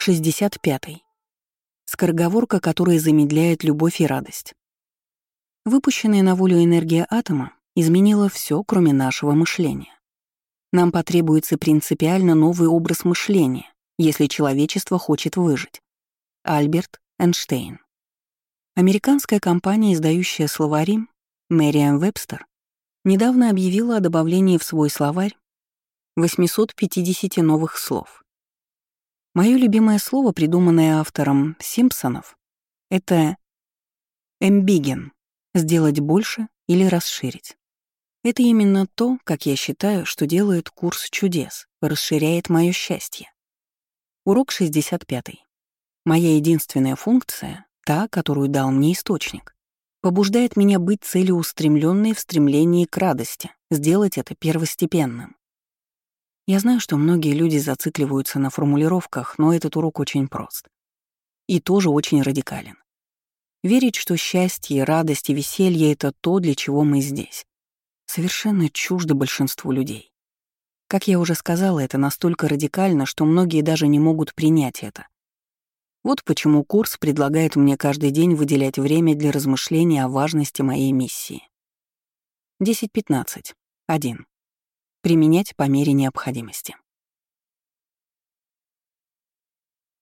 65. Скороговорка, которая замедляет любовь и радость. Выпущенная на волю энергия атома изменила все, кроме нашего мышления. Нам потребуется принципиально новый образ мышления, если человечество хочет выжить. Альберт Эйнштейн. Американская компания, издающая словари Merriam-Webster, недавно объявила о добавлении в свой словарь 850 новых слов. Моё любимое слово, придуманное автором «Симпсонов», — это «эмбиген» — сделать больше или расширить. Это именно то, как я считаю, что делает курс чудес, расширяет моё счастье. Урок 65. Моя единственная функция, та, которую дал мне источник, побуждает меня быть целеустремленной в стремлении к радости, сделать это первостепенным. Я знаю, что многие люди зацикливаются на формулировках, но этот урок очень прост. И тоже очень радикален. Верить, что счастье, радость и веселье — это то, для чего мы здесь, совершенно чуждо большинству людей. Как я уже сказала, это настолько радикально, что многие даже не могут принять это. Вот почему курс предлагает мне каждый день выделять время для размышления о важности моей миссии. 10:15. 1. Применять по мере необходимости.